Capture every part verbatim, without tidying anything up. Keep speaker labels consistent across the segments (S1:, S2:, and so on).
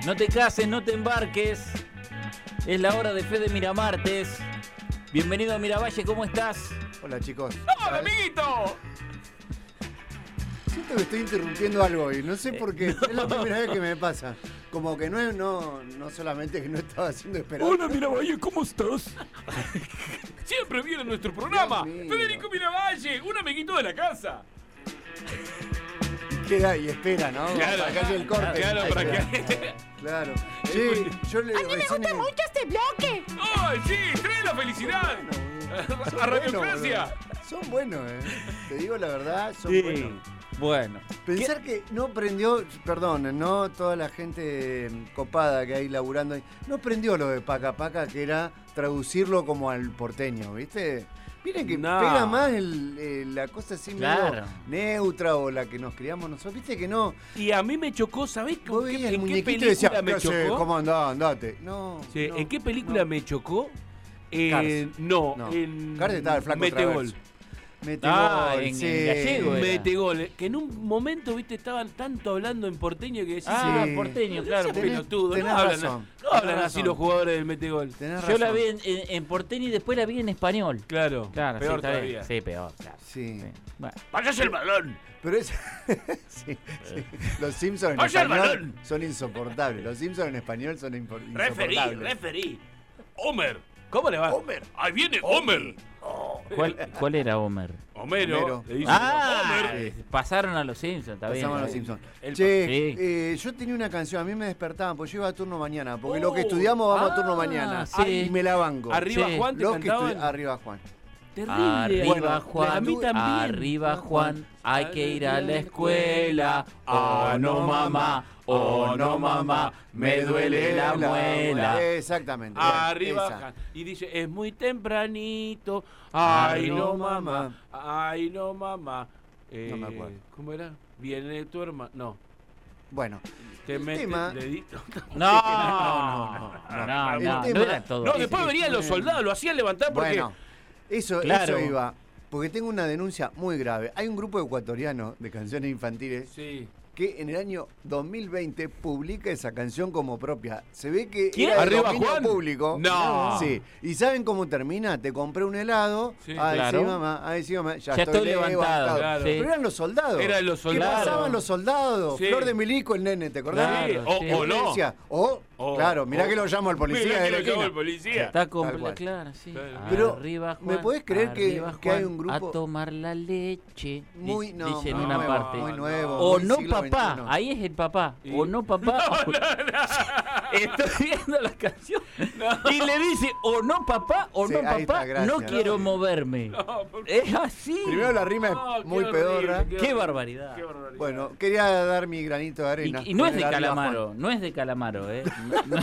S1: No te cases, no te embarques. Es la hora de Fede Miramartes. Bienvenido a Miravalle, ¿cómo estás?
S2: Hola, chicos.
S3: ¡Hola, amiguito!
S2: Siento que estoy interrumpiendo algo y no sé por qué. Es la primera vez que me pasa. Como que no es, no, no solamente que no estaba haciendo esperar.
S3: Hola, Miravalle, ¿cómo estás? Siempre viene nuestro programa. Federico Miravalle, un amiguito de la casa.
S2: Queda y espera, ¿no?
S3: Claro,
S2: Para que haya el corte.
S3: Claro, para que...
S2: Claro. Sí, yo le
S4: A mí me
S2: recién
S4: gusta
S2: he-
S4: mucho este bloque.
S3: ¡Ay, sí! ¡Trae la felicidad!
S2: Son
S3: A
S2: buenos,
S3: Radiocracia.
S2: boludo. Son buenos, eh. Te digo la verdad, son
S1: Sí.
S2: buenos.
S1: Bueno.
S2: Pensar que no prendió, perdón, no toda la gente copada que hay laburando ahí, no prendió lo de Paca Paca, que era traducirlo como al porteño, ¿viste? Miren que
S3: No.
S2: pega más el, el- la cosa así
S1: Claro.
S2: medio neutra o la que nos criamos nosotros, ¿viste que no?
S3: Y a mí me chocó, ¿sabés
S2: Vos
S3: con qué,
S2: veías el
S3: en qué
S2: muñequito y
S3: película
S2: decías,
S3: me
S2: ¿qué haces?
S3: chocó?
S2: ¿Cómo andá? Andate. No,
S3: Sí,
S2: no,
S3: ¿en qué película
S2: no.
S3: me chocó? En-
S2: Cars.
S3: no,
S2: No.
S3: en
S2: Cars estaba el flaco
S3: Metegol.
S2: Traverso. Metegol,
S1: Ah, en- en
S2: sí.
S1: gallego era.
S3: Metegol, que en un momento, viste, estaban tanto hablando en porteño que decís,
S1: Ah,
S2: Sí.
S1: porteño, claro.
S3: seas
S2: Tenés-
S3: pelotudo, no
S2: tenés
S3: hablan,
S2: razón,
S3: no hablan
S2: tenés
S3: así
S2: razón.
S3: los jugadores del Metegol.
S2: Tenés
S1: Yo la
S2: razón.
S1: vi en, en- en porteño y después la vi en español.
S3: Claro,
S1: Claro,
S3: peor
S1: sí, está bien.
S3: todavía.
S1: Sí, peor, claro.
S2: Sí.
S1: Sí. Bueno.
S3: ¡Vayas el balón!
S2: Pero es. sí, sí. Los Simpsons en
S3: ¡Vaya el
S2: español
S3: balón!
S2: son insoportables. Los Simpsons en español son impo-
S3: ¡Referí,
S2: insoportables.
S3: referí! ¡Homer! ¿Cómo le va?
S2: Homer.
S3: ¡Ahí viene Homer!
S1: ¿Cuál, ¿Cuál era Homer?
S3: Homero.
S2: Homero.
S3: Le dice,
S1: Ah,
S3: Homer.
S1: pasaron a los Simpsons, está bien.
S2: Pasamos a
S1: está
S2: los
S1: bien.
S2: Simpsons.
S3: El-
S2: Che,
S1: sí.
S2: eh, yo tenía una canción, a mí me despertaban, porque yo iba a turno mañana, porque
S3: Oh.
S2: lo que estudiamos vamos a turno
S1: Ah,
S2: mañana.
S1: sí.
S2: Y me la banco.
S3: Arriba
S1: Sí.
S3: Juan te
S2: Lo que
S3: cantaban.
S2: estudi- Arriba Juan.
S3: Terrible.
S1: Arriba
S2: Bueno,
S1: Juan,
S3: a mí también.
S1: arriba Juan, hay que ir a la escuela. Oh no mamá, oh no mamá, me duele la muela.
S2: Exactamente.
S3: Arriba
S2: esa.
S3: Juan. Y dice, es muy tempranito. Ay, no mamá. Ay, no mamá. Eh,
S2: No me acuerdo.
S3: ¿Cómo era? Viene tu hermano. No.
S2: Bueno,
S3: Te
S2: El
S3: mete
S2: tema-
S3: el dedito.
S1: No,
S2: no,
S1: no,
S2: no,
S1: no,
S2: El
S1: no,
S2: tema-
S1: no era todo.
S3: No,
S2: Sí,
S3: después
S2: sí,
S3: venían los
S2: sí.
S3: soldados, lo hacían levantar porque...
S2: bueno. Eso,
S1: Claro.
S2: eso iba. Porque tengo una denuncia muy grave. Hay un grupo ecuatoriano de canciones infantiles
S3: Sí.
S2: que en el año dos mil veinte publica esa canción como propia. Se ve que
S1: ¿Quién?
S2: era de
S3: ¿Arriba
S2: dominio
S3: Juan?
S2: público.
S3: No.
S2: Sí. ¿Y saben cómo termina? Te compré un helado.
S3: Sí,
S2: ay,
S1: claro.
S2: sí, mamá. Ay, sí, mamá. Ya,
S1: Ya estoy levantado,
S3: claro.
S1: sí.
S2: Pero eran los soldados.
S3: Eran los soldados.
S2: ¿Qué pasaban los soldados?
S3: Sí.
S2: Flor de Milico, el nene, ¿te acordás?
S1: Claro,
S3: o,
S1: sí.
S3: o no.
S2: Decía, o,
S3: O-
S2: claro, mirá
S3: o-
S2: que lo llamo al policía
S3: Mirá
S2: de
S3: que
S2: la
S3: lo llamó
S2: esquina.
S3: el policía.
S1: Está
S2: Tal
S1: completo,
S2: cual.
S1: claro, sí.
S3: Claro.
S2: Pero,
S1: Arriba,
S2: ¿me
S1: Juan,
S2: podés creer que-
S1: arriba,
S2: que hay
S1: Juan,
S2: un grupo-
S1: a tomar la leche?
S2: Muy,
S1: di-
S2: no,
S1: dice en
S2: muy
S1: una
S2: nuevo,
S1: parte.
S2: muy nuevo.
S1: O
S2: muy
S1: no
S2: siglo
S1: papá,
S2: veintiuno.
S1: ahí es el papá.
S3: Y-
S1: O no papá. o- Estoy viendo la canción y le dice o no papá o
S2: Sí,
S1: no
S2: ahí
S1: papá,
S2: está, gracias.
S1: no quiero moverme.
S3: No, por-
S1: Es así.
S2: Primero la rima es
S3: No, qué
S2: muy
S3: horrible,
S2: pedorra.
S3: qué
S1: Qué
S3: horrible,
S1: barbaridad.
S3: qué barbaridad.
S2: Bueno, quería dar mi granito de
S1: Y,
S2: arena.
S1: y no
S2: con
S1: es de
S2: el arriba
S1: Calamaro, no es de Calamaro, ¿eh?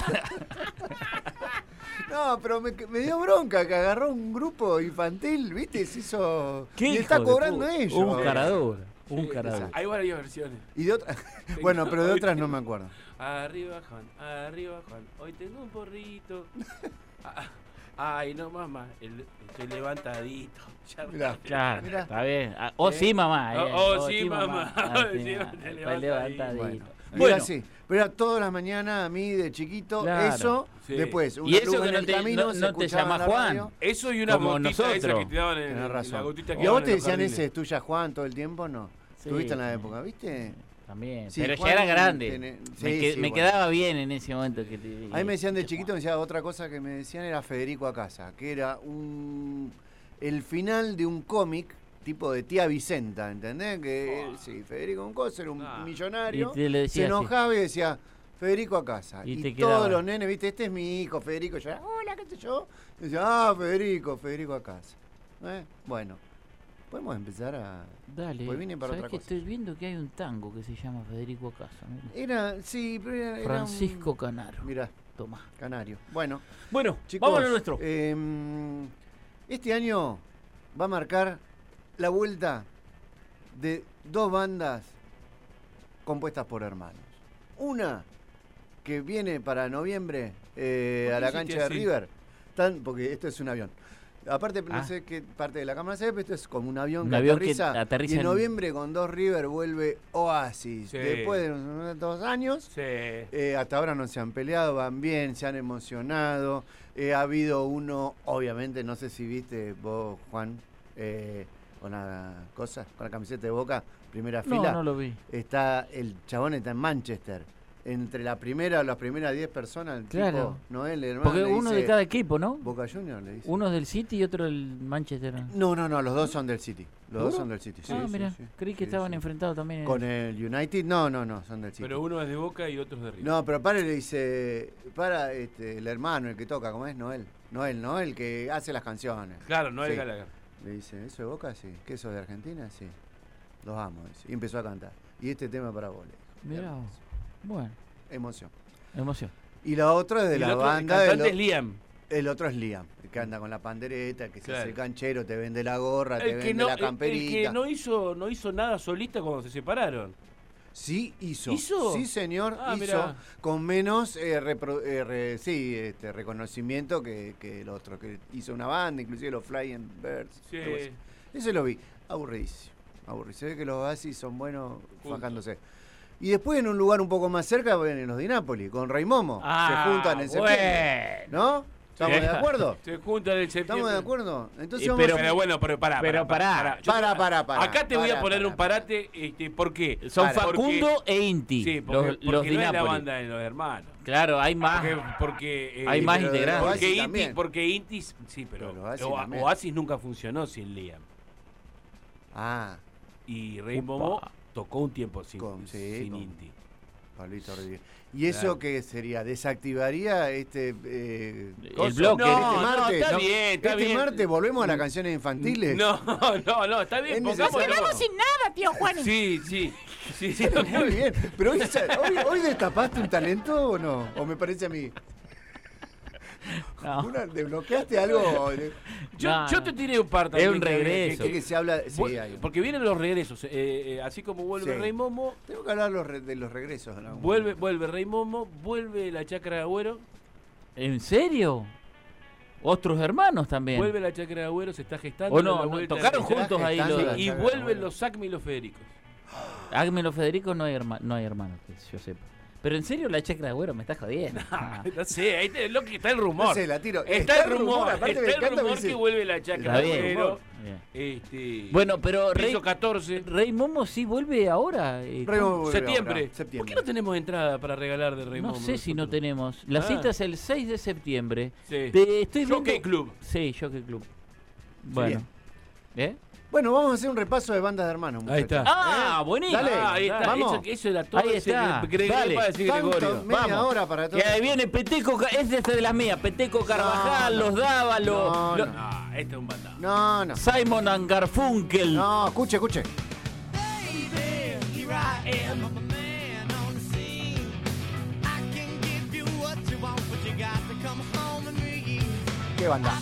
S2: Juan. No, pero me, me dio bronca que agarró un grupo infantil, ¿viste? Se hizo.
S1: ¿Qué
S2: y
S1: hijo
S2: está
S1: de
S2: cobrando
S1: puta?
S2: ellos.
S1: Un caradura, un
S3: Sí,
S1: caradura.
S3: Hay varias versiones.
S2: Y de otras. Bueno, pero de otras no me acuerdo.
S3: Arriba, Juan, arriba, Juan. Hoy tengo un porrito. Ah, Ay, no, mamá. el- estoy levantadito. Ya
S2: Mirá.
S1: Claro,
S2: Mirá.
S1: está bien. Ah, O sí, mamá. eh.
S3: Oh, oh, sí, mamá.
S1: Ah,
S3: Oh,
S1: sí,
S3: sí,
S1: mamá.
S3: te
S1: Está
S3: levantadito.
S1: levantadito.
S2: Bueno,
S1: Bueno.
S2: era así. Pero era todas las mañanas a mí de chiquito,
S1: Claro.
S2: eso.
S3: Sí.
S2: Después,
S1: Y
S2: una
S1: eso
S2: luz
S1: que
S2: en
S1: no
S2: el
S1: te-
S2: camino,
S1: no-
S2: se
S1: no te
S2: escuchaba en
S1: llama
S2: la
S1: Juan.
S2: radio.
S3: Eso y una
S1: Como
S3: gotita esa
S1: nosotros.
S3: que te daban en,
S2: Tenés
S3: en
S2: razón.
S3: la gotita que
S2: ¿Y a vos
S3: daban
S2: te
S3: en los
S2: decían
S3: jardines.
S2: ese es tuya Juan todo el tiempo? No.
S1: Sí.
S2: ¿Estuviste en la época, viste?
S1: También.
S2: Sí,
S1: Pero
S2: Juan
S1: ya era grande.
S2: tiene-
S1: me
S2: sí,
S1: que-
S2: sí,
S1: me
S2: bueno.
S1: quedaba bien en ese momento. Que te,
S2: A mí me decían de chiquito, me decía otra cosa que me decían era Federico a casa, que era un el final de un cómic tipo de tía Vicenta, ¿entendés? Que
S3: Oh.
S2: sí, Federico un cosa era un
S3: Ah.
S2: millonario,
S1: Y te le
S2: se
S1: decía así.
S2: enojaba y decía Federico a casa.
S1: Y
S2: Y,
S1: te
S2: todos
S1: quedaba.
S2: los nenes, viste, este es mi hijo, Federico, yo, hola, qué sé yo. Y decía, ah, Federico, Federico a casa. ¿Eh? Bueno, podemos empezar a.
S1: Dale.
S2: Pues vine para
S1: ¿Sabés
S2: otra
S1: que
S2: cosa.
S1: estoy viendo que hay un tango que se llama Federico Acasa? Mirá.
S2: Era, sí, pero era. era
S1: Francisco
S2: un-
S1: Canaro.
S2: Mirá,
S1: Toma.
S2: Canario. Bueno,
S1: Bueno,
S2: chicos.
S1: vamos a lo nuestro.
S2: eh, este año va a marcar la vuelta de dos bandas compuestas por hermanos. Una que viene para noviembre eh,
S3: ¿Por qué
S2: a la
S3: hiciste
S2: cancha
S3: así?
S2: de River, tan, porque esto es un avión, Aparte, no
S1: Ah.
S2: sé qué parte de la cámara se ve, pero esto es como un avión
S1: Un
S2: que
S1: avión que
S2: aterriza.
S1: aterriza
S2: y en
S1: en-
S2: noviembre con dos River vuelve Oasis.
S3: Sí.
S2: Después de unos dos años,
S3: Sí.
S2: eh, hasta ahora no se han peleado, van bien, se han emocionado. Eh, ha habido uno, obviamente, no sé si viste vos, Juan, eh, con la cosa, con la camiseta de Boca, primera
S1: No,
S2: fila.
S1: no lo vi.
S2: Está, el chabón está en Manchester. Entre la primera, las primeras diez personas, el
S1: Claro.
S2: tipo, Noel, hermano,
S1: Porque
S2: le
S1: uno
S2: dice,
S1: de cada equipo, ¿no?
S2: Boca Junior le dice.
S1: Uno es del City y otro del Manchester.
S2: No, no, no, los dos son del City. Los dos
S1: ¿Seguro?
S2: son del City. Sí,
S1: ah,
S2: sí,
S1: mira,
S2: sí.
S1: creí que
S2: Sí,
S1: estaban
S2: sí.
S1: enfrentados también. en-
S2: Con el United, no, no, no, son del City.
S3: Pero uno es de Boca y otro es de River.
S2: No, pero para le dice, para este, el hermano, el que toca, ¿cómo es? Noel. Noel, ¿no? El que hace las canciones.
S3: Claro, no es
S2: Sí.
S3: Gallagher.
S2: Le dice, ¿eso de Boca? Sí. ¿Qué eso de Argentina? Sí. Los amo. Dice. Y empezó a cantar. Y este tema para vos, le dijo.
S1: Mirá vos. Bueno,
S2: Emoción.
S1: emoción.
S2: Y la otra es de
S3: Y
S2: la
S3: el otro,
S2: banda.
S3: el
S2: de
S3: cantante
S2: lo-
S3: es Liam.
S2: El otro es Liam, el que anda con la pandereta, el que se
S3: Claro.
S2: hace el canchero, te vende la gorra, te
S3: El que,
S2: vende
S3: no,
S2: la
S3: el- el
S2: camperita.
S3: que no hizo, no hizo nada solista cuando se separaron.
S2: Sí, hizo.
S3: ¿Hizo?
S2: Sí, señor,
S3: Ah,
S2: hizo.
S3: mirá.
S2: Con menos eh, repro- eh, re- sí, este, reconocimiento que, que el otro, que hizo una banda, inclusive los Flying Birds.
S3: Sí.
S2: algo así. Eso lo vi. Aburridísimo. Aburridísimo. Se ve que los Oasis son buenos
S3: Punto.
S2: fajándose. Y después en un lugar un poco más cerca vienen los Di Napoli, con Rey Momo.
S1: Ah,
S2: se juntan en septiembre.
S1: bueno.
S2: ¿no? ¿Estamos
S3: Sí.
S2: de acuerdo?
S3: Se juntan el septiembre.
S2: ¿Estamos de acuerdo? Entonces
S1: Eh,
S2: vamos
S1: pero-
S2: a-
S3: Pero bueno, pero pará.
S1: Pero pará.
S3: Yo-
S2: Pará, pará, pará.
S3: Acá te voy a
S2: Pará,
S3: poner
S2: pará,
S3: un
S2: pará.
S3: parate. Este, ¿Por qué?
S1: Son
S2: Para.
S1: Facundo
S3: Porque-
S1: e Inti,
S3: Sí,
S1: los,
S3: porque,
S1: los
S3: porque
S1: Di
S3: no es la
S1: Napoli.
S3: banda de los hermanos.
S1: Claro, hay más.
S3: Porque, porque, eh,
S1: Hay más
S2: pero de
S1: integrantes.
S2: Oasis
S3: Porque Inti,
S2: también.
S3: porque Inti, sí, pero
S2: Pero Oasis
S3: Oa-
S2: también.
S3: Oasis nunca funcionó sin Liam.
S2: Ah,
S3: Y Rey
S1: Upa.
S3: Momo tocó un tiempo sin,
S2: Con- sí,
S3: sin
S2: con-
S3: Inti.
S2: Pablito Rodríguez. ¿Y eso
S3: Claro.
S2: qué sería? ¿Desactivaría este eh,
S1: El
S2: coso?
S1: bloque.
S2: este
S3: No, no,
S2: martes?
S3: está bien, está
S2: este
S3: bien.
S2: martes volvemos a las canciones infantiles.
S3: No, no, no, está bien,
S2: Es
S3: pongámoslo.
S2: necesario.
S1: sin nada, tío Juan.
S3: Sí, sí, sí, sí.
S2: Muy bien. Pero hoy, hoy, hoy destapaste un talento o no? ¿O me parece a mí?
S1: No.
S2: Una- ¿Desbloqueaste algo?
S3: Yo,
S1: No,
S3: yo
S1: no.
S3: te tiré un par
S1: Es
S3: también.
S1: un
S3: que-
S1: regreso.
S2: ¿Qué que se habla? Sí,
S3: Vu-
S2: hay.
S3: Porque vienen los regresos. eh, eh, así como vuelve
S2: Sí.
S3: Rey Momo,
S2: Tengo que hablar los re- de los regresos. ¿no?
S3: vuelve, vuelve Rey Momo, vuelve la Chacra de Agüero,
S1: ¿En serio? Otros hermanos también.
S3: vuelve la Chacra de Agüero, se está gestando.
S1: O no,
S3: la
S1: no,
S3: vuelta
S1: tocaron
S3: de-
S1: juntos ahí
S2: gestando
S1: los.
S2: la
S3: Y
S2: Chacra de
S3: vuelven
S2: Agüero.
S3: los Acme y los Federicos.
S1: Agme los Federico no hay, herma- no hay hermanos, que yo sepa. Pero en serio la chacra de Agüero me estás jodiendo. Ah.
S3: No sé, ahí te- lo que está el rumor.
S2: No sé, la tiro.
S3: Está, el rumor,
S2: aparte
S3: está
S2: me
S3: el
S2: encanta
S3: rumor
S2: dice-
S3: que vuelve la Chacra
S1: Está
S3: de
S1: bien.
S3: Agüero.
S1: Bien.
S3: Este,
S1: Bueno, pero Rey,
S3: piso catorce.
S1: Rey Momo sí vuelve ahora. eh,
S2: Rey Momo
S1: ¿cómo?
S2: vuelve
S3: Septiembre.
S2: ahora, septiembre.
S3: ¿Por qué no tenemos entrada para regalar de Rey
S1: No
S3: Momo
S1: sé si no
S3: nosotros?
S1: tenemos. La
S3: Ah.
S1: cita es el seis de septiembre.
S3: Sí.
S1: Te estoy
S3: Jockey
S1: viendo-
S3: Club.
S1: Sí, Jockey Club. Bueno. ¿Eh?
S2: Bueno, vamos a hacer un repaso de bandas de hermanos.
S3: Ahí
S2: muchachos.
S3: está.
S1: Ah,
S2: ¿Eh?
S1: buenísimo.
S2: Dale,
S3: Ah, ahí está.
S2: vamos.
S3: Eso, eso era todo
S1: Ahí
S3: ese
S1: está.
S3: que Gregorio
S1: Dale.
S3: para decir
S2: Tanto,
S3: Gregorio.
S2: media
S1: Vamos.
S2: hora para todo.
S1: Que ahí viene Peteco, Ca- es de de las mías. Peteco Carvajal,
S2: No, no.
S1: los Dávalos,
S2: No,
S1: lo-
S2: no.
S3: No, este es un bandado.
S2: No, no.
S1: Simon and Garfunkel.
S2: No, escuche, escuche. ¿Qué banda?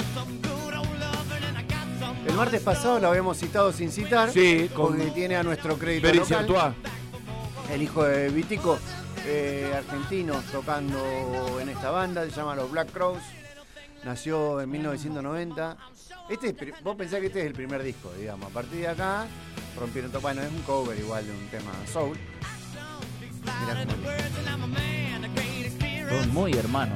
S2: El martes pasado lo habíamos citado sin citar.
S3: Sí, con
S2: porque tiene a nuestro crédito
S3: Pericia
S2: local,
S3: Artois.
S2: el hijo de Vitico, eh, argentino, tocando en esta banda, se llama Los Black Crowes. Nació en mil novecientos noventa. Este es, pri- vos pensás que este es el primer disco, digamos. A partir de acá, rompieron todo. Bueno, es un cover igual de un tema soul. Mirá cómo es.
S1: Son muy hermanos.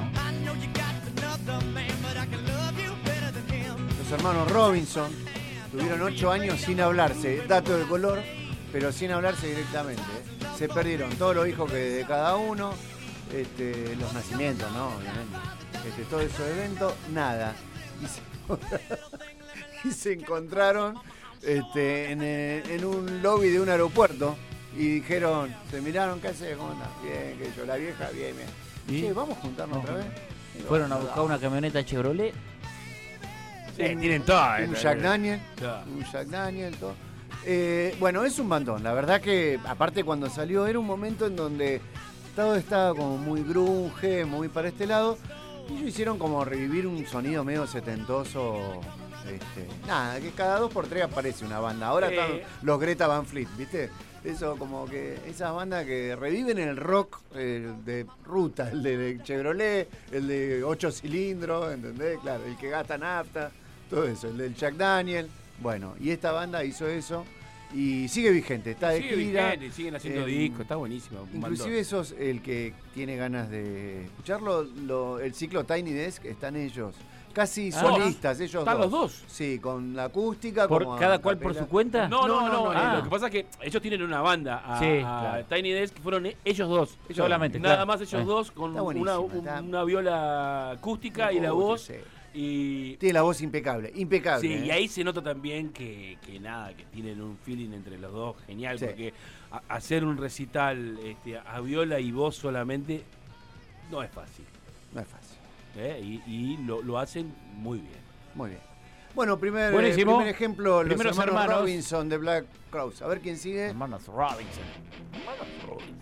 S2: Los hermanos Robinson tuvieron ocho años sin hablarse, dato de color, pero sin hablarse directamente. ¿eh? Se perdieron todos los hijos que de cada uno, este, los nacimientos, ¿no? Obviamente. Este, todos esos eventos, nada. Y se, y se encontraron este, en, eh, en un lobby de un aeropuerto y dijeron, se miraron, ¿qué haces? ¿Cómo andás? Bien, que yo, la vieja, bien, bien.
S1: ¿Y?
S2: Che, vamos a juntarnos
S1: No.
S2: otra vez.
S1: Fueron a buscar una camioneta Chevrolet.
S3: Sí, tienen todo.
S2: Un Jack Daniel.
S3: Ya.
S2: Un Jack Daniel, todo. Eh, bueno, es un bandón. La verdad que, aparte cuando salió, era un momento en donde todo estaba como muy grunge, muy para este lado. Y ellos hicieron como revivir un sonido medio setentoso. Este, nada, que cada dos por tres aparece una banda. Ahora
S3: Eh.
S2: están los Greta Van Fleet, ¿viste? Eso como que esas bandas que reviven el rock eh, de ruta, el de, de Chevrolet, el de ocho cilindros, ¿entendés? Claro, el que gasta nafta. todo eso, el del Jack Daniel. Bueno, y esta banda hizo eso y sigue vigente, está de
S3: Sigue
S2: gira.
S3: vigente, siguen haciendo
S2: eh,
S3: discos, está buenísimo. un
S2: Inclusive sos el que tiene ganas de escucharlo, lo- el ciclo Tiny Desk, están ellos, casi
S1: Ah,
S2: solistas, ellos
S3: ¿están
S2: dos.
S3: los dos?
S2: Sí, con la acústica,
S1: Por
S2: como a
S1: cada cual por
S2: capela.
S1: su cuenta.
S3: No, no,
S2: No,
S3: no.
S2: no, no,
S3: eh,
S1: ah.
S3: Lo que pasa es que ellos tienen una banda, a,
S1: Sí,
S3: a
S1: claro.
S3: Tiny Desk, que fueron ellos dos.
S2: Ellos
S1: solamente,
S3: Nada
S1: claro.
S3: más ellos
S1: Eh.
S3: dos con
S2: Está
S3: una,
S2: buenísima,
S3: un-
S2: está-
S3: una viola acústica y la
S2: Uy,
S3: voz.
S2: sí.
S3: Y,
S2: Tiene la voz impecable, impecable.
S3: sí,
S2: ¿eh?
S3: y ahí se nota también que, que nada, que tienen un feeling entre los dos genial,
S2: Sí.
S3: porque a- hacer un recital este, a viola y voz solamente no es fácil.
S2: No es fácil.
S3: ¿eh? Y, y lo, lo hacen muy bien.
S2: Muy bien. Bueno, primer, eh,
S1: Buenísimo.
S2: primer ejemplo, los
S1: Primeros
S2: hermanos,
S1: hermanos.
S2: Robinson de Black Crowes. A ver quién sigue.
S1: Hermanos Robinson. Hermanos Robinson.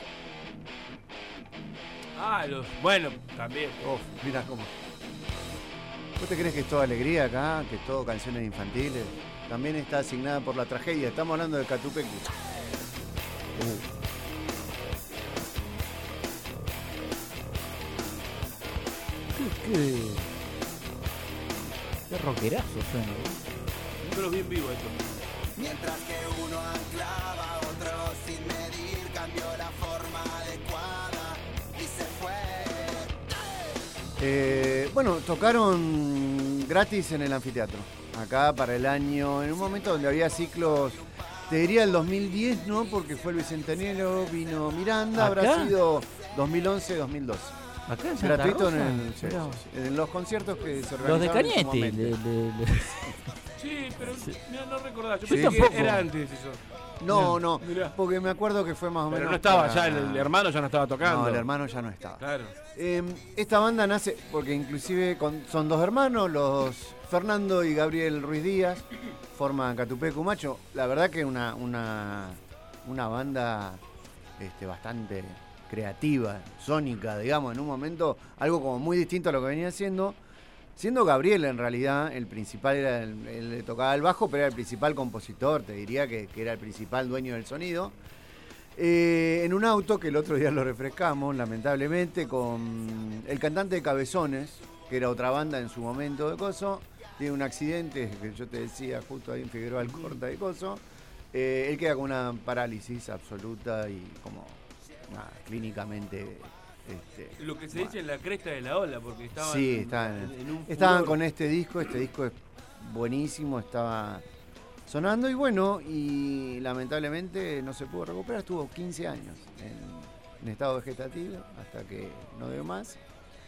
S3: Ah, los, bueno, también.
S2: Uf, mira cómo. ¿Vos te crees que es toda alegría acá? ¿Que es todo canciones infantiles? También está asignada por la tragedia. Estamos hablando de Catupecu.
S1: ¿Qué, qué, qué rockerazo suena.
S3: Yo los vi en vivo esto.
S4: Mientras que uno anclaba, otro sin medir cambió la forma adecuada y se fue.
S2: Eh, bueno, tocaron gratis en el anfiteatro. Acá para el año, en un momento donde había ciclos, te diría el dos mil diez, ¿no? Porque fue el bicentenario, vino Miranda, habrá
S1: ¿Acá?
S2: sido dos mil once, dos mil doce.
S1: Acá en Santa
S2: Gratuito en,
S1: Rosa.
S2: el- sí,
S1: Mirá.
S2: sí, sí. En los conciertos que se
S1: Los de
S2: organizaron en su
S1: Cañete.
S2: momento.
S1: le- le- le-
S3: Sí, pero mira, no recordaba. Yo
S2: Sí.
S3: pensé
S1: Tampoco.
S3: que era antes eso.
S2: No, no,
S3: Mirá.
S2: porque me acuerdo que fue más o
S3: Pero
S2: menos.
S3: no estaba
S2: para-
S3: ya, el, el hermano ya no estaba tocando.
S2: No, el hermano ya no estaba.
S3: Claro.
S2: Eh, esta banda nace porque inclusive con- son dos hermanos, los Fernando y Gabriel Ruiz Díaz, forman Catupecu Macho. La verdad que una, una, una banda este, bastante creativa, sónica, digamos, en un momento, algo como muy distinto a lo que venía haciendo. Siendo Gabriel en realidad el principal, era el, el que tocaba el bajo, pero era el principal compositor, te diría que, que era el principal dueño del sonido. Eh, en un auto que el otro día lo refrescamos, lamentablemente, con el cantante de Cabezones, que era otra banda en su momento de Coso, tiene un accidente, que yo te decía, justo ahí en Figueroa Alcorta de Coso. Eh, él queda con una parálisis absoluta y como nada, clínicamente... Este,
S3: Lo que se
S2: bueno.
S3: dice en la cresta de la ola, porque estaban,
S2: Sí, estaban,
S3: en, en un
S2: estaban
S3: furor.
S2: con este disco, este disco es buenísimo, estaba sonando y bueno, y lamentablemente no se pudo recuperar, estuvo quince años en, en estado vegetativo hasta que no dio más.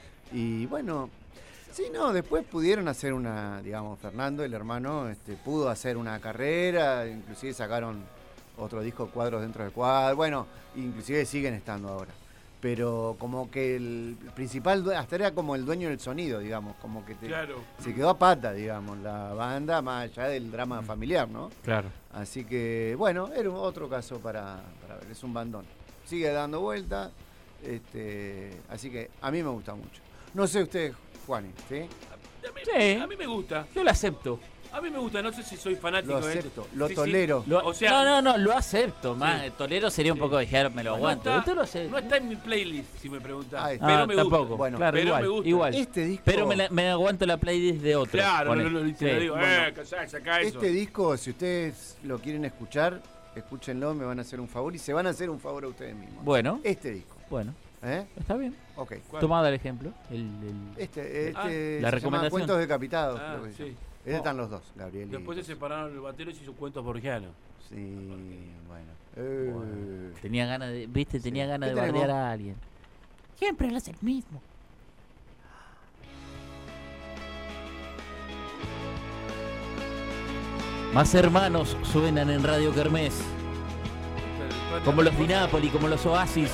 S2: Y bueno, sí, no, después pudieron hacer una, digamos, Fernando, el hermano, este, pudo hacer una carrera, inclusive sacaron otro disco, Cuadros dentro de Cuadros, bueno, inclusive siguen estando ahora. Pero como que el principal, due- hasta era como el dueño del sonido, digamos, como que te-
S3: Claro.
S2: se quedó a pata, digamos, la banda, más allá del drama familiar, ¿no?
S1: Claro.
S2: Así que, bueno, era un- otro caso para, para ver, es un bandón. Sigue dando vuelta, este, así que a mí me gusta mucho. No sé usted, Juani, ¿sí?
S3: A mí,
S1: Sí.
S3: a mí me gusta.
S1: Yo lo acepto.
S3: A mí me gusta, no sé si soy fanático
S2: Lo
S3: de
S2: acepto,
S3: esto.
S2: lo
S3: Sí, sí.
S2: tolero.
S1: Lo-
S3: O sea-
S1: no, no, no, lo acepto. Más, tolero sería un
S3: Sí.
S1: poco dejar, me lo
S3: No
S1: aguanto.
S3: está,
S1: Usted lo hace.
S3: no está en mi playlist, si me preguntás.
S2: Ahí está.
S3: Pero
S1: Ah,
S3: me
S1: tampoco.
S3: gusta.
S2: Bueno,
S1: claro,
S3: pero
S1: igual,
S3: me gusta.
S1: igual.
S2: Este disco,
S1: Pero me, la- me aguanto la playlist de otro.
S3: Claro,
S1: Ponele.
S3: no, no, no, te
S1: Sí.
S3: lo digo,
S2: Bueno.
S3: eh, callá, sacá eso.
S2: este disco, si ustedes lo quieren escuchar, escúchenlo, me van a hacer un favor y se van a hacer un favor a ustedes mismos.
S1: Bueno,
S2: Este disco,
S1: bueno,
S2: ¿eh?
S1: está bien.
S2: Ok.
S3: ¿Cuál?
S1: Tomado el ejemplo. El, el-
S2: Este, este
S3: Ah,
S1: la
S2: se llama
S1: recomendación.
S2: Cuentos Decapitados,
S3: Ah,
S2: creo que se
S3: sí.
S2: llama. Este están los dos, Gabriel y...
S3: Después se separaron el batero y se hizo cuentos borgianos.
S2: Sí, bueno. Eh,
S1: Bueno. Tenía ganas de, viste, tenía
S2: Sí.
S1: ganas
S2: ¿Qué
S1: de bardear
S2: tenemos?
S1: a alguien. Siempre lo hace el mismo. Más hermanos suenan en Radio Kermés, como los Di Napoli, como los Oasis.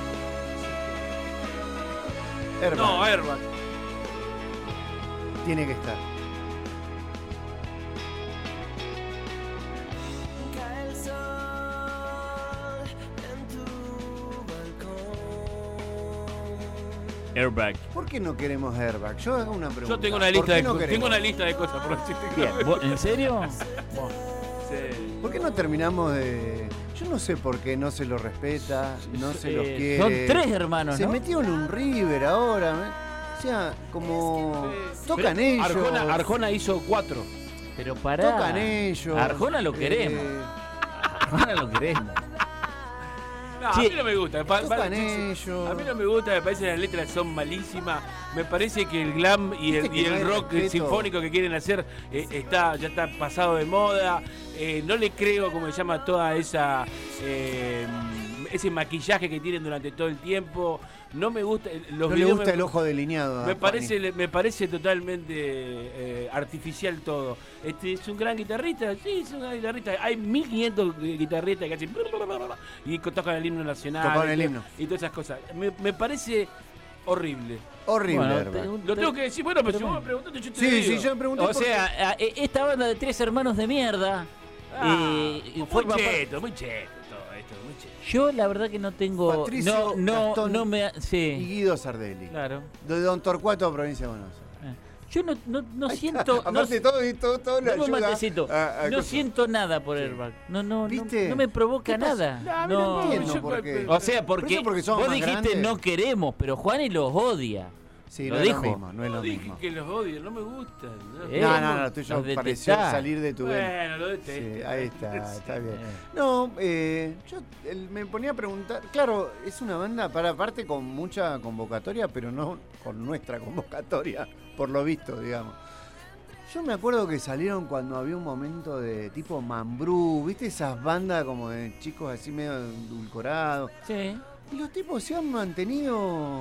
S2: Airbag,
S3: No, Airbag.
S2: tiene que estar.
S4: Cae el sol en tu balcón.
S1: Airbag.
S2: ¿Por qué no queremos Airbag? Yo hago una pregunta.
S3: Yo tengo una
S2: ¿Por
S3: lista
S2: qué
S3: de
S2: no
S3: co-
S2: queremos?
S3: tengo una lista de cosas por decirte.
S1: Bien, ¿vos- ¿en serio?
S3: Sí.
S2: ¿Por qué no terminamos de...? Yo no sé por qué no se lo respeta, no se los
S1: Eh,
S2: quiere.
S1: Son tres hermanos,
S2: Se
S1: ¿no?
S2: metió en un River ahora. ¿eh? O sea, como
S3: Sí.
S2: tocan
S3: Pero
S2: ellos.
S3: Arjona, Arjona hizo cuatro.
S1: Pero pará.
S2: Tocan ellos.
S1: Arjona lo queremos.
S2: Eh,
S1: Arjona lo queremos.
S3: No,
S1: Sí.
S3: a mí no me gusta. Pa-
S2: Tocan
S3: pa- sí, sí.
S2: ellos.
S3: A mí no me gusta, me parece que las letras son malísimas. Me parece que el glam y el,
S2: Viste que
S3: y
S2: no
S3: el
S2: hay
S3: rock
S2: respeto.
S3: sinfónico que quieren hacer eh, está ya está pasado de moda. Eh, no le creo, como se llama, toda esa eh, ese maquillaje que tienen durante todo el tiempo. No me gusta. Los
S2: no le
S3: videos
S2: gusta
S3: me,
S2: el ojo delineado. a
S3: me
S2: Juani.
S3: parece, me parece totalmente eh, artificial todo. Este es un gran guitarrista, sí, es un gran guitarrista. Hay mil quinientos guitarristas que hacen y tocan el himno nacional.
S2: Tocan
S3: y
S2: el
S3: to-
S2: himno.
S3: Y todas esas cosas. Me, me parece horrible.
S2: Horrible,
S1: Bueno,
S2: Airbag.
S1: te-
S3: Lo tengo que decir, bueno, pero,
S1: pero
S3: si vos me
S1: bueno.
S3: preguntaste, yo te
S2: Sí,
S3: digo.
S2: sí, yo me pregunté
S1: O
S2: por qué.
S1: sea, a- e- esta banda de tres hermanos de mierda
S3: Ah,
S1: eh,
S3: muy
S1: forma parte-
S3: cheto, muy cheto todo esto, muy cheto.
S1: Yo la verdad que no tengo.
S2: Patricio
S1: no, no,
S2: Gastón
S1: no me.
S2: Y
S1: Sí,
S2: Guido Sardelli.
S1: claro.
S2: De Don Torcuato, provincia de Buenos Aires.
S1: Eh, Yo no, no, no siento. no,
S2: Aparte todo, y todo, todo le
S1: dame un
S2: ayuda
S1: matecito.
S2: a- a
S1: No
S2: cosas.
S1: siento nada por
S2: Sí.
S1: Airbag. No, no, no,
S2: ¿Viste?
S1: no me provoca
S2: ¿Qué pasa?
S1: nada.
S3: No, a mí
S1: No.
S3: tampoco,
S2: entiendo
S3: yo-
S2: por qué.
S1: O sea,
S2: Pero
S1: porque,
S2: eso porque somos
S1: vos
S2: más
S1: dijiste
S2: grandes.
S1: no queremos, pero Juani los odia.
S2: Sí,
S1: Lo
S2: no
S1: dijo.
S2: es lo mismo, no es
S3: No
S2: lo
S3: dije
S2: mismo.
S3: que los odio, no me gustan. No,
S1: Eh,
S2: No, no, no, lo tuyo
S1: los
S2: pareció
S1: detestás.
S2: salir de tu vena.
S3: Bueno, lo detesto.
S2: Sí, ahí está, está bien.
S1: Eh.
S2: No, eh, yo el- me ponía a preguntar, claro, es una banda para aparte con mucha convocatoria, pero no con nuestra convocatoria, por lo visto, digamos. Yo me acuerdo que salieron cuando había un momento de tipo Mambrú, ¿viste esas bandas como de chicos así medio endulcorados?
S1: Sí.
S2: Y los tipos se han mantenido,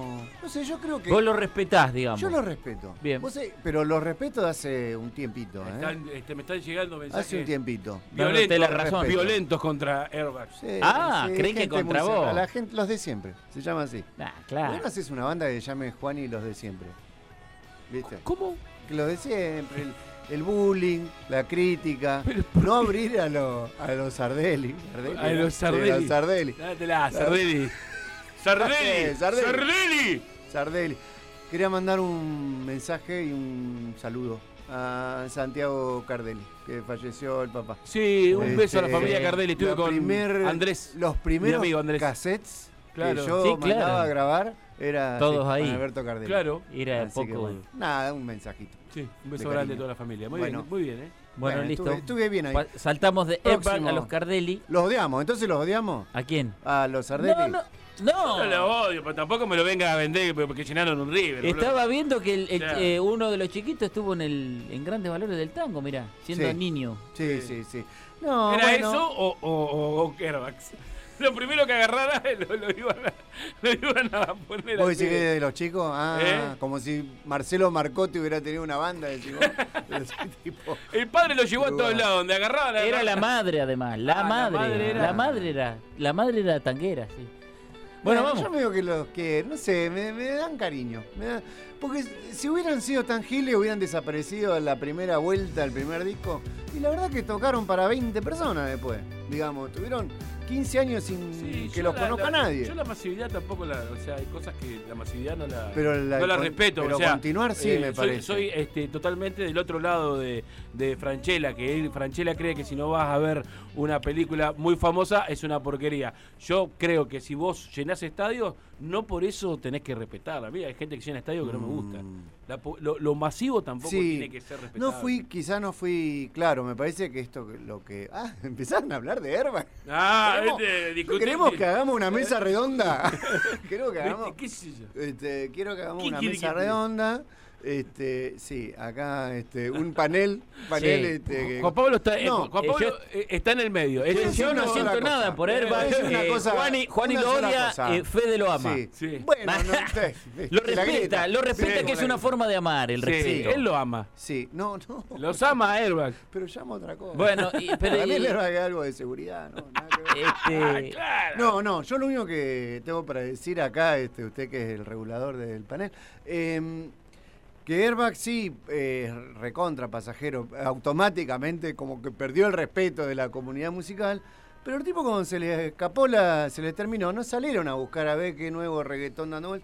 S2: no sé, yo creo que...
S1: Vos lo respetás, digamos.
S2: Yo los respeto.
S1: Bien.
S2: Vos sé- pero los respeto de hace un tiempito, ¿eh?
S3: Están, este, me están llegando mensajes
S2: Hace un tiempito.
S3: violentos,
S1: Dándote la razón.
S3: violentos contra Airbag.
S2: Sí,
S1: Ah,
S2: sí,
S1: creí que
S2: gente
S1: contra
S2: muy
S1: vos.
S2: cerca. La gente, los de siempre, se llama así.
S1: Ah,
S2: ¿Por
S1: claro.
S2: qué no haces una banda que se llame Juan y los de siempre? ¿Viste?
S3: ¿Cómo?
S2: Que los de siempre, el, el bullying, la crítica, no abrir a, los a los Sardelli. Sardelli,
S3: A
S2: ¿no?
S3: los
S2: Sí,
S3: Sardelli.
S2: a los Sardelli.
S3: Dátela, Sardelli. Sardelli.
S2: Eh, Sardelli.
S3: Sardelli.
S2: Sardelli. Quería mandar un mensaje y un saludo a Santiago Cardelli, que falleció el papá.
S3: Sí, un beso a la
S2: Este,
S3: familia Cardelli. Estuve
S2: la
S3: con
S2: primer-
S3: Andrés.
S2: Los primeros
S3: Mi amigo Andrés.
S2: cassettes
S3: Claro.
S2: que yo
S1: Sí,
S2: mandaba
S1: claro.
S2: a grabar era
S1: Todos
S2: sí,
S1: ahí.
S2: con Alberto Cardelli.
S3: Claro.
S1: Era
S2: Así que,
S1: poco.
S2: bueno, nada, un mensajito.
S3: Sí, un beso
S2: De
S3: grande
S2: cariño.
S3: a toda la familia. Muy
S2: Bueno.
S3: bien, muy bien, ¿eh?
S1: Bueno, listo.
S2: Estuve, estuve bien ahí.
S1: Pa- Saltamos de Airbag
S2: Próximo.
S1: a los Cardelli.
S2: Los odiamos, entonces los odiamos
S1: ¿A quién?
S2: a los Sardelli.
S1: No, no.
S3: No
S1: No.
S3: lo odio, pero tampoco me lo venga a vender porque llenaron un River. boludo.
S1: Estaba viendo que el- el-
S3: Claro.
S1: eh, uno de los chiquitos estuvo en el en Grandes Valores del Tango, mirá, siendo
S2: Sí.
S1: niño.
S2: Sí, sí, sí. No,
S3: ¿Era
S2: bueno,
S3: eso o, o, o, o Airbags? Lo primero que agarrara lo, lo, iban, a, lo iban a poner
S2: ¿Vos
S3: al
S2: decís que
S3: pibe.
S2: de los chicos? Ah,
S3: ¿Eh?
S2: como si Marcelo Marcotti hubiera tenido una banda, decís vos. Ese tipo.
S3: El padre lo llevó a todos
S2: Lugar.
S3: lados, donde agarraban la
S1: Era la madre además, la
S3: Ah, la
S1: madre.
S3: madre era-
S1: La madre era, la madre era tanguera, sí. Bueno,
S2: Bueno,
S1: vamos.
S2: Yo me digo que los que, no sé, me, me dan cariño. me da- porque si hubieran sido tan giles, hubieran desaparecido en la primera vuelta, el primer disco. Y la verdad que tocaron para veinte personas después. Digamos, tuvieron quince años sin
S3: Sí,
S2: que
S3: yo
S2: los
S3: la-
S2: conozca
S3: la-
S2: nadie.
S3: Yo la masividad tampoco la. O sea, hay cosas que la masividad no la.
S2: Pero la,
S3: no la
S2: con-
S3: respeto.
S2: pero
S3: o sea,
S2: continuar sí,
S3: eh,
S2: me
S3: soy-
S2: parece.
S3: Soy, este, totalmente del otro lado de, de Franchella, que él, Franchella cree que si no vas a ver una película muy famosa es una porquería. Yo creo que si vos llenás estadios, no por eso tenés que respetarla. A mí hay gente que llena estadios que no me gusta.
S2: Mm.
S3: La po- lo, lo masivo tampoco
S2: Sí.
S3: tiene que ser respetado.
S2: No fui, quizá no fui, claro, me parece que esto que- lo que... Ah, empezaron a hablar de Airbag.
S3: Ah,
S2: Queremos-
S3: este, discutir-
S2: Queremos que hagamos una mesa redonda. Creo que
S3: ¿Viste?
S2: hagamos...
S3: ¿Qué sé yo?
S2: Este, quiero que hagamos
S3: ¿Qué
S2: una
S3: quiere
S2: mesa
S3: que te-
S2: redonda. Este, sí, acá este, un panel, panel
S1: Sí.
S2: este, que-
S3: Juan Pablo está, eh,
S2: No,
S3: Juan
S1: eh,
S3: Pablo,
S1: yo-
S3: eh, está en el medio. Es
S2: Yo
S3: el-
S1: Yo no
S2: una sola
S1: siento
S2: cosa.
S1: nada por
S2: Eh,
S1: Airbag.
S2: es una
S1: eh,
S2: cosa-
S1: Juani, Juani
S2: una
S1: lo
S2: sola
S1: odia,
S2: cosa.
S1: eh, Fede lo ama.
S2: Sí.
S3: Sí.
S2: Bueno, no, sé,
S1: Lo
S2: la
S1: respeta,
S2: grieta.
S1: lo respeta
S2: Sí,
S1: que es
S2: la
S1: una
S2: grieta.
S1: forma de amar, el
S3: Sí,
S1: respeto.
S3: él lo ama.
S2: Sí, no, no.
S3: Los ama a Airbag.
S2: Pero llama otra cosa.
S1: Bueno, y- pero
S2: Para mí
S1: y-
S2: el airbag es algo de seguridad, ¿no? Nada que ver.
S1: este,
S3: Claro.
S2: No, no, yo lo único que tengo para decir acá, este, usted que es el regulador del panel, eh, que Airbag sí, eh, recontra pasajero, automáticamente como que perdió el respeto de la comunidad musical, pero el tipo cuando se le escapó, la, se le terminó, no salieron a buscar a ver qué nuevo reggaetón dando vuelta,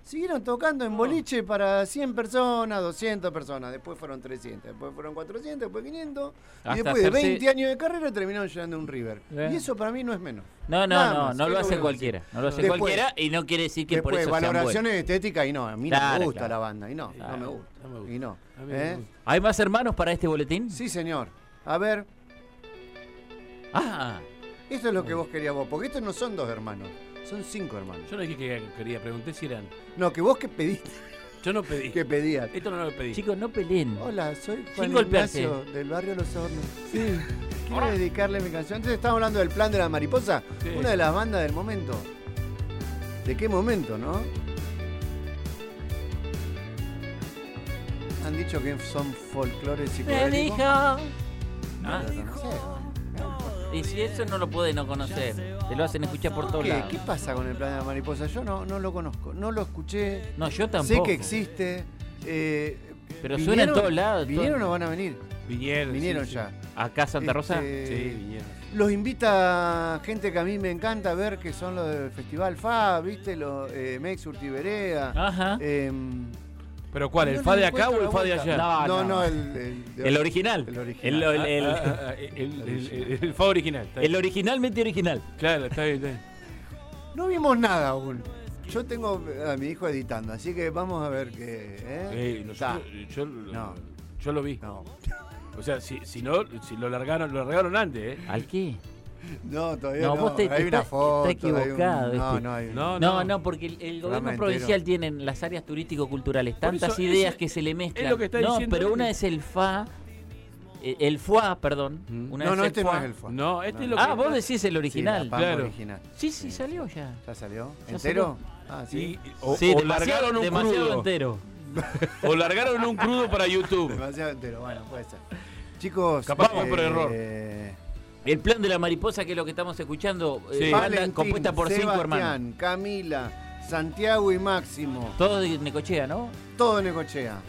S2: Siguieron tocando en boliche para cien personas, doscientas personas, después fueron trescientas, después fueron cuatrocientas, después quinientos, y
S1: Hasta
S2: después de
S1: hacerse-
S2: veinte años de carrera terminaron llenando un River.
S1: Eh.
S2: Y eso para mí no es menos.
S1: No, no,
S2: Nada
S1: no,
S2: más,
S1: no
S2: es
S1: lo
S2: lo
S1: hace
S2: que voy a
S1: cualquiera.
S2: decir.
S1: No lo hace
S2: Después-
S1: cualquiera y no quiere decir que por
S2: Después,
S1: eso sean buenos.
S2: valoraciones estéticas y no, a mí no
S1: Claro,
S2: me gusta
S1: claro.
S2: la banda, y no,
S3: Claro,
S2: no me gusta.
S3: no me gusta.
S2: Y no.
S3: A mí no
S2: ¿eh?
S3: me gusta.
S1: ¿Hay más hermanos para este boletín?
S2: Sí, señor. A ver,
S1: Ah,
S2: esto es lo que vos querías vos, porque estos no son dos hermanos, son cinco hermanos.
S3: Yo no dije que quería, pregunté si eran.
S2: No, que vos que pediste,
S3: Yo no pedí.
S2: que pedías.
S3: Esto no lo pedí.
S1: chicos, no peleen.
S2: Hola, soy Juan
S1: Sin golpearse.
S2: Ignacio del barrio Los Hornos. Sí. Quiero dedicarle mi canción. Entonces estamos hablando del Plan de la Mariposa,
S3: Sí.
S2: una de las bandas del momento. ¿De qué momento, no? Han dicho que son folclores
S1: Me
S2: psicodélicos.
S1: dijo.
S2: No
S1: Ah,
S2: lo conocés.
S1: y si eso no lo puede no conocer, te lo hacen escuchar por todos
S2: ¿Qué?
S1: lados.
S2: ¿Qué pasa con el Plan de la Mariposa? Yo no, no lo conozco, no lo escuché.
S1: No, yo
S2: Sé
S1: tampoco.
S2: que existe. eh,
S1: Pero suena en
S2: ¿vinieron?
S1: todos lados.
S2: ¿Vinieron
S1: todo-
S2: o van a venir?
S3: Vinieron.
S2: Vinieron
S3: sí,
S2: ya.
S1: Acá a Santa Rosa.
S2: Este,
S3: Sí, sí, vinieron.
S2: Los invita gente que a mí me encanta ver, que son los del Festival F A, ¿viste? Los eh, Mex Urtiberea.
S1: Ajá.
S2: em,
S3: ¿Pero cuál? ¿El
S2: no
S3: F A
S2: le
S3: de acá o
S2: encuentro
S3: el
S2: la
S3: F A de
S2: vuelta.
S3: allá?
S1: No,
S2: no,
S1: no.
S2: no, el, el, de-
S1: El original.
S2: El
S1: El,
S2: original.
S1: el-
S3: Ah,
S1: el-
S3: ah, ah, ah, el, el, el- el F A original. Está bien.
S1: el originalmente original.
S3: Claro, está bien, está bien.
S2: No vimos nada aún. Yo tengo a mi hijo editando, así que vamos a ver qué. ¿eh?
S3: Eh, nosotros- yo,
S2: No.
S3: yo lo vi.
S2: No,
S3: O sea, si, si no, si lo largaron, lo largaron antes, ¿eh?
S1: ¿Al qué?
S2: no, todavía
S1: No,
S2: no.
S1: vos te-
S2: hay
S1: está-
S2: una foto.
S1: está
S2: hay un-
S1: equivocado,
S2: no,
S1: este.
S2: no hay.
S3: No,
S1: No, no, porque el, el gobierno
S2: Programa
S1: provincial
S2: entero.
S1: tiene en las áreas turístico-culturales
S3: Por
S1: tantas
S3: eso,
S1: ideas
S3: ese-
S1: que se le mezclan.
S3: es lo que está
S1: no,
S3: diciendo
S1: pero
S3: él.
S1: una es el F A, eh, el F U A, perdón.
S3: Mm.
S1: Una
S2: No,
S1: es
S2: no,
S1: el
S2: este
S1: F U A.
S2: no es el F A.
S3: No, este
S2: No,
S3: es lo
S2: no.
S3: que.
S1: Ah, vos decís el original.
S2: Sí, la Pampa
S3: claro.
S2: original.
S1: Sí, sí, salió ya.
S2: ¿Ya salió?
S1: Ya
S2: ¿Entero? Ah, sí.
S3: Y- o,
S1: Sí,
S3: o
S1: demasiado,
S3: largaron un
S1: demasiado
S3: crudo.
S1: entero.
S3: O largaron un crudo para YouTube.
S2: Demasiado entero, bueno, puede ser. Chicos,
S3: Capaz fue por error.
S2: eh,
S1: El plan de la mariposa, que es lo que estamos escuchando, eh,
S3: Sí.
S1: banda
S2: Valentín,
S1: compuesta por cinco hermanos.
S2: Sebastián, Camila, Santiago y Máximo.
S1: Todos de Necochea, ¿no?
S2: Todo en Necochea.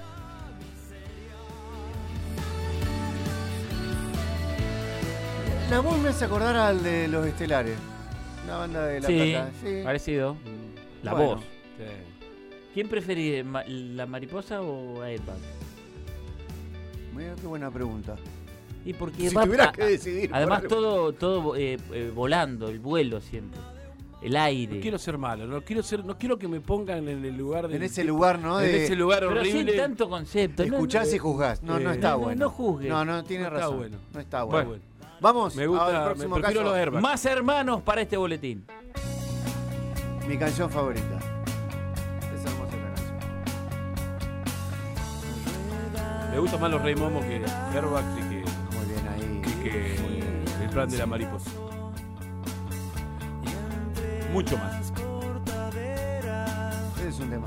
S2: La voz me hace acordar al de Los Estelares. Una banda de La
S1: Sí,
S2: Plata. Sí.
S1: parecido. La
S2: Bueno.
S1: voz. ¿Quién preferís, ma- la mariposa o a Airbag?
S2: Mira qué buena pregunta.
S1: Y porque
S2: Si
S1: va-
S2: tuvieras
S1: a-
S2: que decidir.
S1: además
S2: por-
S1: todo, todo eh, eh, volando, el vuelo siempre. El aire.
S3: No quiero ser malo, no quiero ser, no quiero que me pongan en el lugar de
S2: En ese lugar, ¿no?
S3: en
S2: De
S3: ese lugar
S1: Pero
S3: horrible.
S1: sin tanto concepto. no-
S2: escuchás
S1: no-
S2: y juzgás. No, no
S3: Eh,
S2: está
S1: no, no,
S2: bueno.
S1: no juzgues.
S2: No, no, tiene
S3: No está
S2: razón.
S3: bueno.
S2: No está bueno.
S3: Bueno,
S2: Vamos
S3: me
S2: al
S3: gusta, me
S2: próximo
S3: prefiero
S2: caso.
S3: los Airbags.
S1: Más hermanos para este boletín.
S2: Mi canción favorita. Es hermosa la canción.
S3: Me gustan más los Rey Momo que Airbags y que,
S2: Muy bien ahí.
S3: y que el plan de la mariposa. Mucho más.
S2: Es un tema.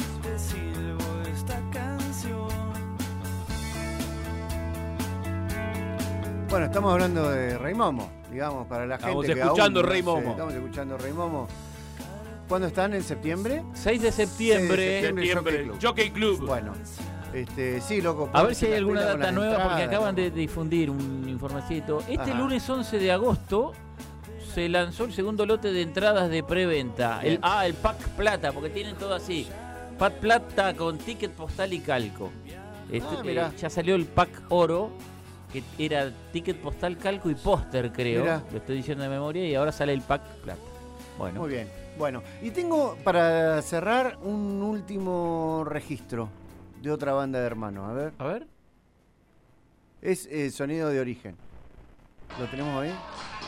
S2: Bueno, estamos hablando de Rey Momo, digamos, para la gente
S3: Estamos
S2: que
S3: escuchando
S2: aún no
S3: Rey
S2: sé,
S3: Momo.
S2: Estamos escuchando Rey Momo. ¿Cuándo están? ¿En septiembre?
S1: seis de septiembre.
S2: Sí, de septiembre.
S3: Septiembre, Jockey Club.
S2: Bueno, este, sí, loco.
S1: A ver
S2: pónganse
S1: si hay
S2: las
S1: alguna
S2: pilas con
S1: data
S2: las
S1: nueva, porque
S2: entradas,
S1: acaban de
S2: loco.
S1: difundir un informacito. Este
S2: Ajá.
S1: lunes once de agosto se lanzó el segundo lote de entradas de preventa. El,
S2: Bien.
S1: ah, el pack plata, porque tienen todo así. Pack plata con ticket postal y calco. Este,
S2: Ah, mirá.
S1: eh, ya salió el pack oro, que era ticket postal, calco y póster, creo.
S2: Mirá.
S1: Lo estoy diciendo de memoria, y ahora sale el pack plata. Bueno,
S2: Muy bien. Bueno, y tengo para cerrar un último registro de otra banda de hermanos. A ver.
S1: a ver.
S2: Es eh, Sonido de Origen. ¿Lo tenemos ahí?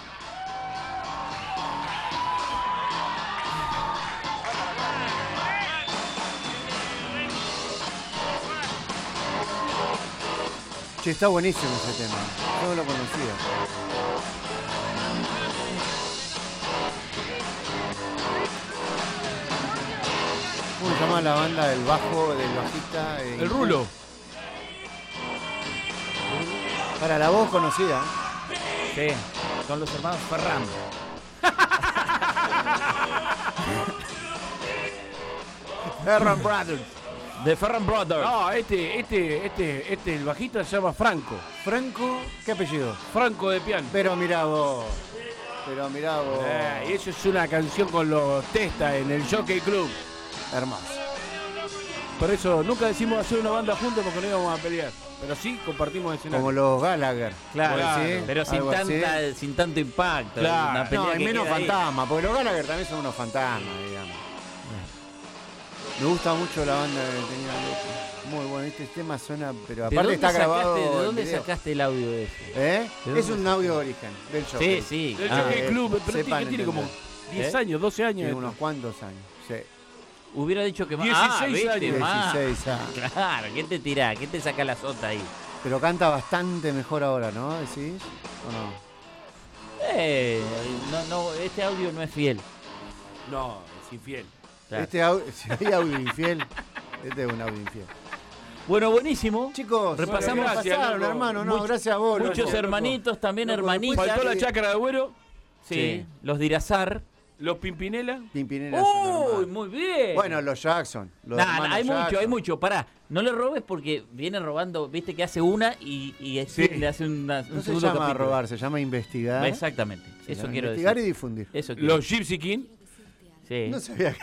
S2: Che, está buenísimo ese tema. Yo no lo conocía. ¿Cómo se llama la banda del bajo, del bajista? eh,
S3: El Rulo.
S2: Para la voz conocida.
S1: Sí, son los hermanos Ferran.
S2: Ferran Brothers.
S1: De Ferran Brothers.
S3: No, este, este, este, este, el bajista se llama Franco.
S2: Franco, ¿qué apellido?
S3: Franco de piano.
S2: Pero mirá vos. Pero mirá vos.
S3: Eh, y eso es una canción con los Testa en el Jockey Club.
S2: Hermoso.
S3: por eso nunca decimos hacer una banda juntos porque no íbamos a pelear. Pero sí compartimos escenario.
S2: Como los Gallagher.
S1: Claro,
S3: Claro,
S2: ¿sí?
S1: pero sin,
S2: Algo así.
S1: tanta, sin tanto impacto.
S3: Claro.
S1: Una pelea
S2: No, y
S1: que
S2: menos
S1: queda ahí.
S2: fantasma, porque los Gallagher también son unos fantasmas, digamos. Me gusta mucho la banda que tenía Loco. Muy bueno, este tema suena, pero
S1: ¿De
S2: aparte
S1: dónde
S2: está grabado.
S1: sacaste, ¿De
S2: en
S1: dónde
S2: video.
S1: sacaste el audio de eso?
S2: ¿Eh?
S1: ¿De dónde
S2: Es un audio de origen del show.
S1: Sí, sí.
S3: El
S1: Ah,
S3: Jockey
S2: eh,
S3: Club, pero
S2: sepan
S3: tiene, tiene como
S2: entender.
S3: diez
S1: ¿Eh?
S3: años, doce años.
S2: Tiene
S3: esto.
S2: unos cuantos años. Sí.
S1: hubiera dicho que más.
S3: dieciséis
S1: ah, viste,
S3: años.
S1: más.
S2: dieciséis años.
S1: Claro, ¿quién te tira? ¿Quién te saca la sota ahí?
S2: Pero canta bastante mejor ahora, ¿no? ¿Decís? ¿O no?
S1: Eh, no, no, este audio no es fiel.
S3: No, es infiel.
S1: Claro.
S2: Este audio, si hay audio infiel, este es un audio infiel.
S1: Bueno, buenísimo.
S2: Chicos,
S3: Repasamos-
S2: bueno,
S3: gracias,
S2: pasaron,
S3: loco.
S2: hermano, no,
S1: Much-
S2: gracias a vos.
S1: Muchos
S2: loco.
S1: hermanitos, también
S2: Loco,
S1: hermanitas.
S3: Faltó la chácara de Agüero,
S1: Sí,
S2: Sí.
S1: los de Irazar.
S3: los Pimpinela.
S2: Pimpinela son
S1: ¡Uy,
S2: hermanos.
S1: muy bien!
S2: Bueno, los Jackson. Los
S1: Nah, nah,
S2: hermanos
S1: hay mucho,
S2: Jackson.
S1: hay mucho. Pará, no le robes porque viene robando, viste que hace una y, y
S3: Sí.
S1: le hace una, un
S2: No se
S1: segundo
S2: llama
S1: capítulo.
S2: robar, se llama investigar.
S1: Exactamente,
S2: Se
S1: eso
S2: llama
S1: quiero
S2: investigar
S1: decir.
S2: y difundir.
S1: Eso quiero
S3: Los Gypsy King.
S1: decir.
S2: No sabía que...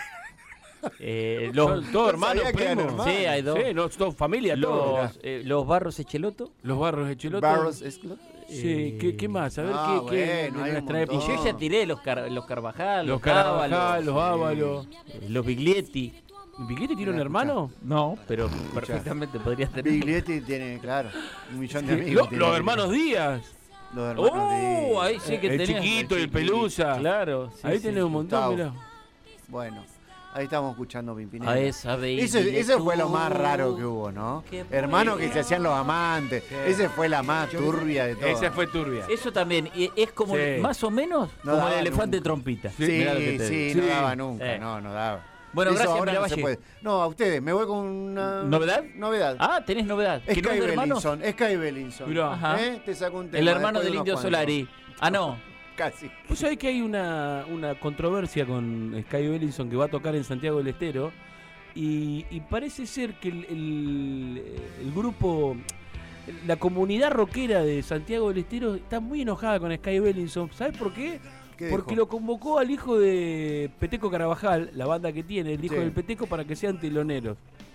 S1: Eh, los,
S3: Son todos
S2: no
S3: hermanos,
S2: sabía que eran
S3: primos.
S2: hermanos.
S1: sí, hay dos.
S3: Sí, no, todos familia, todos.
S1: Los, eh, los Barros Echeloto.
S3: Los Barros de Cheloto.
S2: Barros Esclot.
S3: Sí, ¿qué, qué más? A ver
S2: Ah,
S3: qué, qué
S2: bueno,
S3: de
S2: hay un
S3: nuestra
S2: montón.
S1: Y
S3: época.
S1: yo ya tiré los, Car- los Carvajal,
S3: Los
S1: los Caravalos,
S3: Carabajal, los Ábalos.
S1: eh, los Biglietti.
S3: ¿Piquete tiene un
S2: Mira,
S3: hermano?
S1: No, pero perfectamente podrías tener.
S2: Biglietti tiene, claro, un millón de
S3: Sí,
S2: amigos.
S3: lo-
S2: tiene
S3: los
S2: Biglietti.
S3: hermanos Díaz.
S2: Los hermanos
S1: ¡Oh!
S2: de...
S1: Ahí sí que
S3: El
S1: tenés.
S3: chiquito y el
S2: chiquito.
S3: pelusa.
S1: Claro. sí,
S3: Ahí
S1: sí.
S3: tenés un montón,
S2: Gustavo.
S3: mirá.
S2: Bueno, ahí estamos escuchando Pimpinela.
S1: A esa baby
S2: Ese,
S1: le
S2: ese fue lo
S1: tú.
S2: más raro que hubo, ¿no?
S1: Qué
S2: Hermanos que
S1: bueno.
S2: se hacían los amantes. Ese fue la más turbia de todas.
S3: Esa fue turbia.
S1: Eso también, y es como
S3: Sí.
S1: más o menos
S2: No
S1: como
S2: daba
S1: el elefante
S2: nunca.
S1: trompita.
S2: Sí,
S1: Mirá lo que te
S2: sí,
S1: digo.
S2: no
S3: Sí.
S2: daba nunca,
S1: Eh.
S2: no, no daba.
S1: Bueno,
S2: Eso
S1: gracias,
S2: ahora no
S1: Miravalle.
S2: se puede. No, a ustedes, me voy con una...
S1: ¿Novedad?
S2: Novedad.
S1: Ah, tenés novedad.
S2: Sky
S1: ¿Que no es de hermanos?
S2: Bellinson, Sky Bellinson.
S3: Mirá.
S1: Ajá.
S2: ¿Eh? Te saco un tema
S1: El hermano
S2: después
S1: del
S2: de unos
S1: Indio
S2: cuantos.
S1: Solari. Ah, no.
S2: Casi.
S3: Vos sabés que hay una, una controversia con Sky Bellinson que va a tocar en Santiago del Estero y, y parece ser que el, el- el grupo, la comunidad rockera de Santiago del Estero está muy enojada con Sky Bellinson. ¿Sabés por qué?
S2: ¿Qué
S3: Porque
S2: dijo?
S3: lo convocó al hijo de Peteco Carabajal, la banda que tiene, el hijo
S2: Sí.
S3: del Peteco, para que sean teloneros.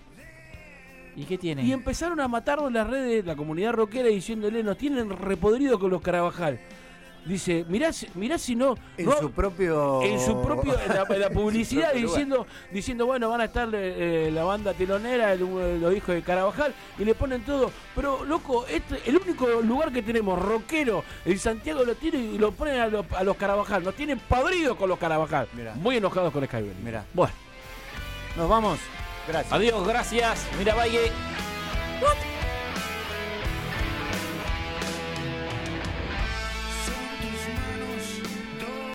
S1: ¿Y qué tiene?
S3: Y empezaron a matarlo en las redes, la comunidad rockera, diciéndole, nos tienen repodrido con los Carabajal. Dice, mirá, si- mirá si no...
S2: En
S3: no-
S2: su propio...
S3: en su propio en la, en la publicidad
S2: propio lugar.
S3: diciendo diciendo bueno, van a estar eh, la banda telonera, el- los hijos de Carabajal, y le ponen todo, pero loco, este, el único lugar que tenemos rockero en Santiago lo tiene y lo ponen a, los- a los Carabajal, nos tienen padridos con los Carabajal.
S2: Mirá.
S3: Muy enojados con Sky Bellinson.
S2: Mirá,
S1: Bueno,
S2: nos vamos. Gracias.
S1: adiós, gracias. Mira, Valle.